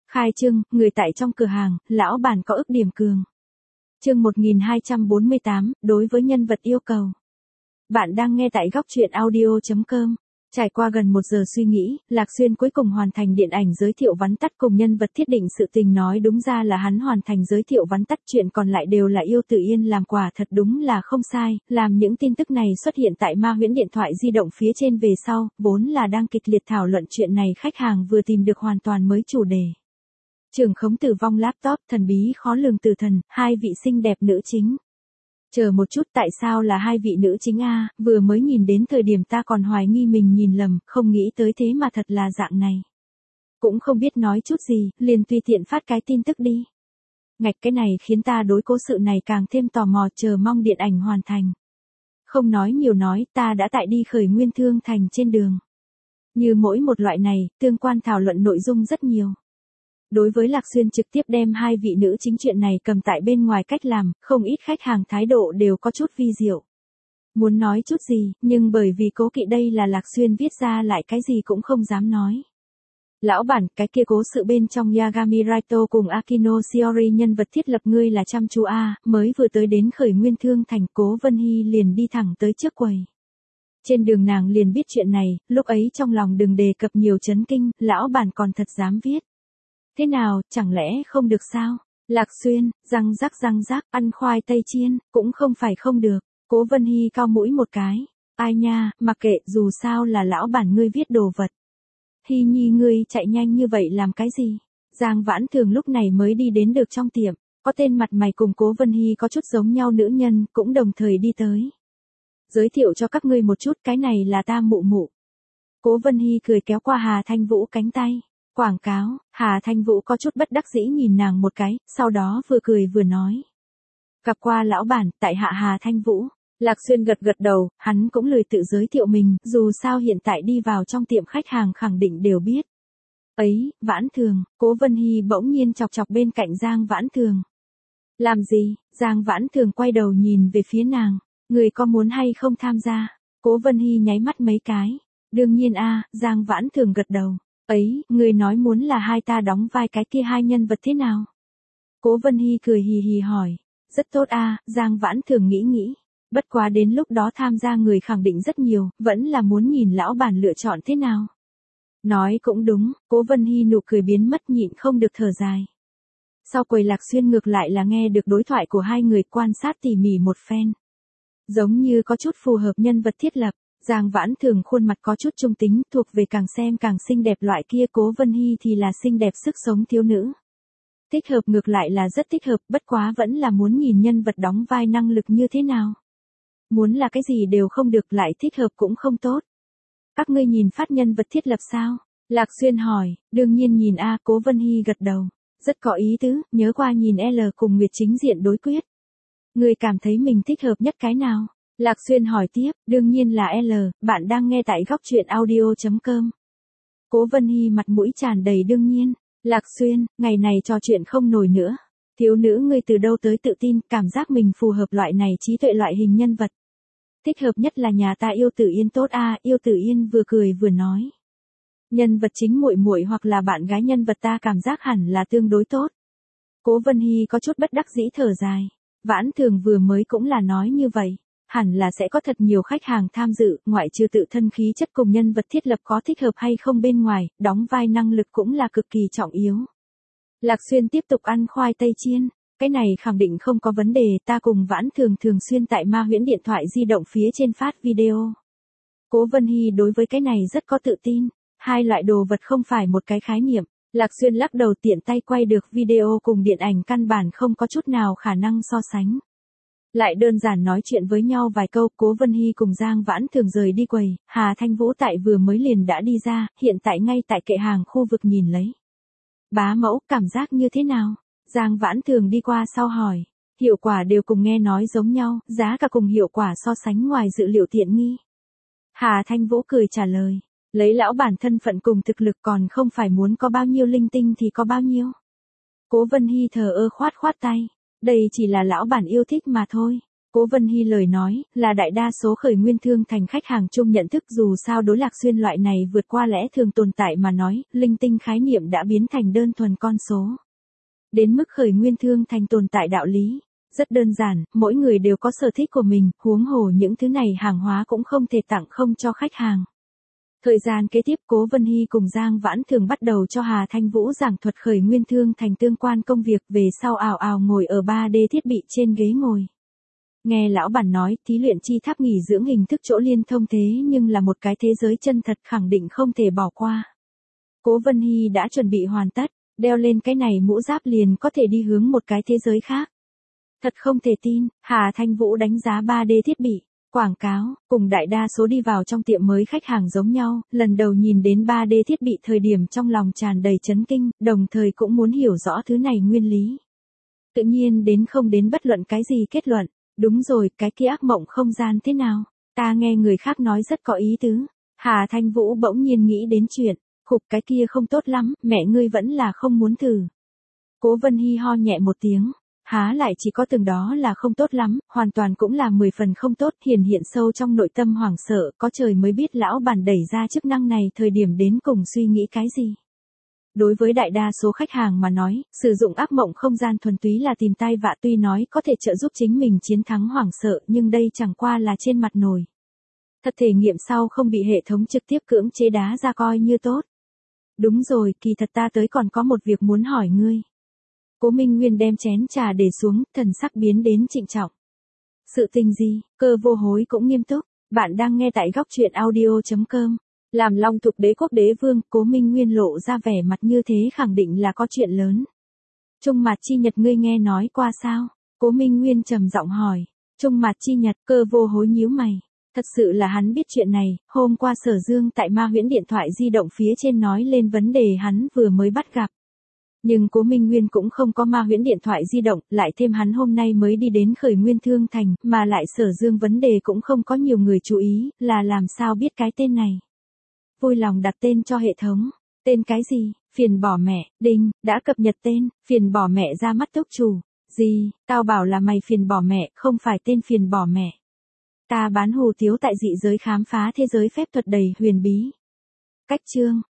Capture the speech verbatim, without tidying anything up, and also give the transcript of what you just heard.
Khai trương, người tại trong cửa hàng, lão bản có ức điểm cường. Chương một nghìn hai trăm bốn mươi tám, đối với nhân vật yêu cầu. Bạn đang nghe tại góc truyện audio chấm com. Trải qua gần một giờ suy nghĩ, Lạc Xuyên cuối cùng hoàn thành điện ảnh giới thiệu vắn tắt cùng nhân vật thiết định sự tình, nói đúng ra là hắn hoàn thành giới thiệu vắn tắt, chuyện còn lại đều là Yêu Tử Yên làm, quả thật đúng là không sai. Làm những tin tức này xuất hiện tại Ma Huyễn điện thoại di động phía trên về sau, vốn là đang kịch liệt thảo luận chuyện này, khách hàng vừa tìm được hoàn toàn mới chủ đề. Trưởng khống tử vong laptop, thần bí khó lường tử thần, hai vị xinh đẹp nữ chính. Chờ một chút, tại sao là hai vị nữ chính a? Vừa mới nhìn đến thời điểm ta còn hoài nghi mình nhìn lầm, không nghĩ tới thế mà thật là dạng này. Cũng không biết nói chút gì, liền tùy tiện phát cái tin tức đi. Ngạch, cái này khiến ta đối cố sự này càng thêm tò mò, chờ mong điện ảnh hoàn thành. Không nói nhiều nói, ta đã tại đi khởi nguyên thương thành trên đường. Như mỗi một loại này, tương quan thảo luận nội dung rất nhiều. Đối với Lạc Xuyên trực tiếp đem hai vị nữ chính chuyện này cầm tại bên ngoài cách làm, không ít khách hàng thái độ đều có chút vi diệu. Muốn nói chút gì, nhưng bởi vì cố kỵ đây là Lạc Xuyên viết ra lại cái gì cũng không dám nói. Lão bản, cái kia cố sự bên trong Yagami Raito cùng Akino Shiori nhân vật thiết lập ngươi là chăm chú a, mới vừa tới đến khởi nguyên thương thành, Cố Vân Hy liền đi thẳng tới trước quầy. Trên đường nàng liền biết chuyện này, lúc ấy trong lòng đừng đề cập nhiều chấn kinh, lão bản còn thật dám viết. Thế nào, chẳng lẽ không được sao? Lạc Xuyên, răng rắc răng rắc, ăn khoai tây chiên, cũng không phải không được. Cố Vân Hy cao mũi một cái. Ai nha, mặc kệ, dù sao là lão bản ngươi viết đồ vật. Hy Nhi ngươi chạy nhanh như vậy làm cái gì? Giang Vãn Thường lúc này mới đi đến được trong tiệm. Có tên mặt mày cùng Cố Vân Hy có chút giống nhau nữ nhân, cũng đồng thời đi tới. Giới thiệu cho các ngươi một chút, cái này là ta mụ mụ. Cố Vân Hy cười kéo qua Hà Thanh Vũ cánh tay. Quảng cáo, Hà Thanh Vũ có chút bất đắc dĩ nhìn nàng một cái, sau đó vừa cười vừa nói. Gặp qua lão bản, tại hạ Hà Thanh Vũ. Lạc Xuyên gật gật đầu, hắn cũng lười tự giới thiệu mình, dù sao hiện tại đi vào trong tiệm khách hàng khẳng định đều biết. Ấy, Vãn Thường, Cố Vân Hy bỗng nhiên chọc chọc bên cạnh Giang Vãn Thường. Làm gì? Giang Vãn Thường quay đầu nhìn về phía nàng, người có muốn hay không tham gia? Cố Vân Hy nháy mắt mấy cái. Đương nhiên a, Giang Vãn Thường gật đầu. Ấy, người nói muốn là hai ta đóng vai cái kia hai nhân vật thế nào? Cố Vân Hy cười hì hì hỏi. Rất tốt a, Giang Vãn Thường nghĩ nghĩ. Bất quá đến lúc đó tham gia người khẳng định rất nhiều, vẫn là muốn nhìn lão bản lựa chọn thế nào. Nói cũng đúng, Cố Vân Hy nụ cười biến mất, nhịn không được thở dài. Sau quầy Lạc Xuyên ngược lại là nghe được đối thoại của hai người, quan sát tỉ mỉ một phen. Giống như có chút phù hợp nhân vật thiết lập. Giang Vãn Thường khuôn mặt có chút trung tính, thuộc về càng xem càng xinh đẹp loại kia, Cố Vân Hy thì là xinh đẹp sức sống thiếu nữ. Thích hợp ngược lại là rất thích hợp, bất quá vẫn là muốn nhìn nhân vật đóng vai năng lực như thế nào. Muốn là cái gì đều không được, lại thích hợp cũng không tốt. Các ngươi nhìn phát nhân vật thiết lập sao? Lạc Xuyên hỏi. Đương nhiên nhìn a, Cố Vân Hy gật đầu. Rất có ý tứ, nhớ qua nhìn L cùng Nguyệt chính diện đối quyết. Ngươi cảm thấy mình thích hợp nhất cái nào? Lạc Xuyên hỏi tiếp, đương nhiên là L, bạn đang nghe tại góc truyện audio chấm com. Cố Vân Hy mặt mũi tràn đầy đương nhiên. Lạc Xuyên, ngày này trò chuyện không nổi nữa. Thiếu nữ ngươi từ đâu tới tự tin, cảm giác mình phù hợp loại này trí tuệ loại hình nhân vật. Thích hợp nhất là nhà ta Yêu Tử Yên tốt a, Yêu Tử Yên vừa cười vừa nói. Nhân vật chính muội muội hoặc là bạn gái nhân vật ta cảm giác hẳn là tương đối tốt. Cố Vân Hy có chút bất đắc dĩ thở dài. Vãn Thường vừa mới cũng là nói như vậy. Hẳn là sẽ có thật nhiều khách hàng tham dự, ngoại trừ tự thân khí chất cùng nhân vật thiết lập có thích hợp hay không bên ngoài, đóng vai năng lực cũng là cực kỳ trọng yếu. Lạc Xuyên tiếp tục ăn khoai tây chiên, cái này khẳng định không có vấn đề, ta cùng Vãn Thường thường xuyên tại Ma Huyễn điện thoại di động phía trên phát video. Cố Vân Hy đối với cái này rất có tự tin, hai loại đồ vật không phải một cái khái niệm. Lạc Xuyên lắc đầu, tiện tay quay được video cùng điện ảnh căn bản không có chút nào khả năng so sánh. Lại đơn giản nói chuyện với nhau vài câu, Cố Vân Hy cùng Giang Vãn Thường rời đi quầy, Hà Thanh Vũ tại vừa mới liền đã đi ra, hiện tại ngay tại kệ hàng khu vực nhìn lấy. Bá mẫu, cảm giác như thế nào? Giang Vãn Thường đi qua sau hỏi. Hiệu quả đều cùng nghe nói giống nhau, giá cả cùng hiệu quả so sánh ngoài dự liệu tiện nghi. Hà Thanh Vũ cười trả lời. Lấy lão bản thân phận cùng thực lực còn không phải muốn có bao nhiêu linh tinh thì có bao nhiêu. Cố Vân Hy thờ ơ khoát khoát tay. Đây chỉ là lão bản yêu thích mà thôi. Cố Vân Hy lời nói, là đại đa số khởi nguyên thương thành khách hàng chung nhận thức dù sao đối Lạc Xuyên loại này vượt qua lẽ thường tồn tại mà nói, linh tinh khái niệm đã biến thành đơn thuần con số. Đến mức khởi nguyên thương thành tồn tại đạo lý. Rất đơn giản, mỗi người đều có sở thích của mình, huống hồ những thứ này hàng hóa cũng không thể tặng không cho khách hàng. Thời gian kế tiếp Cố Vân Hy cùng Giang Vãn Thường bắt đầu cho Hà Thanh Vũ giảng thuật khởi nguyên thương thành tương quan công việc về sau ào ào ngồi ở ba D thiết bị trên ghế ngồi. Nghe lão bản nói, thí luyện chi tháp nghỉ dưỡng hình thức chỗ liên thông thế nhưng là một cái thế giới chân thật khẳng định không thể bỏ qua. Cố Vân Hy đã chuẩn bị hoàn tất, đeo lên cái này mũ giáp liền có thể đi hướng một cái thế giới khác. Thật không thể tin, Hà Thanh Vũ đánh giá ba D thiết bị, quảng cáo, cùng đại đa số đi vào trong tiệm mới khách hàng giống nhau, lần đầu nhìn đến ba D thiết bị thời điểm trong lòng tràn đầy chấn kinh, đồng thời cũng muốn hiểu rõ thứ này nguyên lý. Tự nhiên đến không đến bất luận cái gì kết luận, đúng rồi, cái kia ác mộng không gian thế nào, ta nghe người khác nói rất có ý tứ. Hà Thanh Vũ bỗng nhiên nghĩ đến chuyện, khục cái kia không tốt lắm, mẹ ngươi vẫn là không muốn thử. Cố Vân Hy ho nhẹ một tiếng. Há lại chỉ có từng đó là không tốt lắm, hoàn toàn cũng là mười phần không tốt, hiển hiện sâu trong nội tâm hoảng sợ, có trời mới biết lão bản đẩy ra chức năng này thời điểm đến cùng suy nghĩ cái gì. Đối với đại đa số khách hàng mà nói, sử dụng ác mộng không gian thuần túy là tìm tai vạ, tuy nói có thể trợ giúp chính mình chiến thắng hoảng sợ nhưng đây chẳng qua là trên mặt nồi. Thật thể nghiệm sau không bị hệ thống trực tiếp cưỡng chế đá ra coi như tốt. Đúng rồi, kỳ thật ta tới còn có một việc muốn hỏi ngươi. Cố Minh Nguyên đem chén trà để xuống, thần sắc biến đến trịnh trọng. Sự tình gì? Cơ Vô Hối cũng nghiêm túc. Bạn đang nghe tại góc truyện audio chấm com. Làm Long Thục Đế quốc đế vương, Cố Minh Nguyên lộ ra vẻ mặt như thế khẳng định là có chuyện lớn. Trung Mạt Chi Nhật ngươi nghe nói qua sao? Cố Minh Nguyên trầm giọng hỏi. Trung Mạt Chi Nhật, Cơ Vô Hối nhíu mày. Thật sự là hắn biết chuyện này, hôm qua Sở Dương tại Ma Huyễn điện thoại di động phía trên nói lên vấn đề hắn vừa mới bắt gặp. Nhưng Cố Minh Nguyên cũng không có Ma Huyễn điện thoại di động, lại thêm hắn hôm nay mới đi đến khởi nguyên thương thành, mà lại Sở Dương vấn đề cũng không có nhiều người chú ý, là làm sao biết cái tên này. Vui lòng đặt tên cho hệ thống. Tên cái gì? Phiền bỏ mẹ, đinh, đã cập nhật tên, phiền bỏ mẹ ra mắt túc chủ. Gì, tao bảo là mày phiền bỏ mẹ, không phải tên phiền bỏ mẹ. Ta bán hù tiếu tại dị giới khám phá thế giới phép thuật đầy huyền bí. Cách chương.